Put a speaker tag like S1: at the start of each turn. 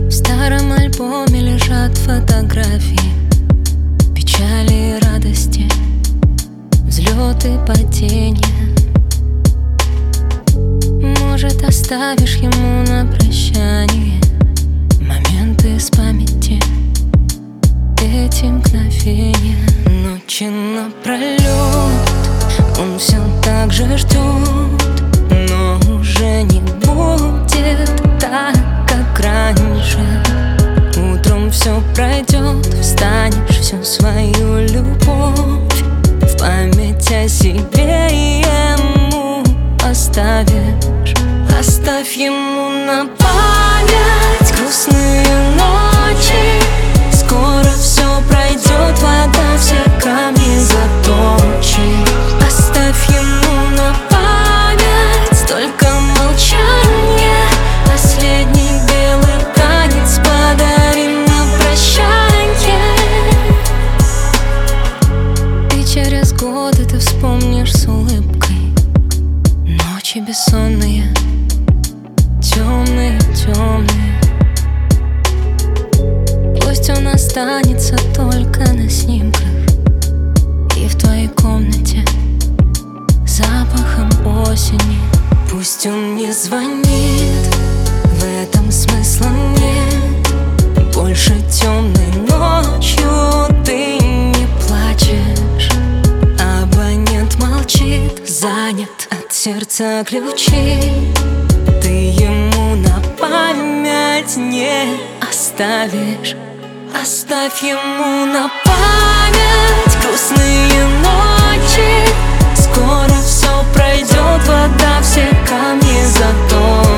S1: В старом альбоме лежат фотографии, печали и радости, взлеты и падения. Может, оставишь ему на прощание моменты из памяти, эти мгновения. Ночи напролет он все так же ждет, но уже не будет так, как раньше. Утром все пройдет, встанешь, всю свою любовь в память о себе и ему оставишь. Оставь ему на память грустные ночи. Скоро все пройдет, вода все камни заточит. Оставь ему на память только молчание. Последний белый танец подарим на прощанье. И через годы ты вспомнишь с улыбкой ночи бессонные, темные, темные. Пусть он останется только на снимках и в твоей комнате запахом осени. Пусть он не звонит, в этом смысла нет. Больше темной ночью ты не плачешь. Абонент молчит, занят, от сердца ключи. Ты ему на память не оставишь. Оставь ему на память грустные ночи. Скоро все пройдет, вода все камни затопит.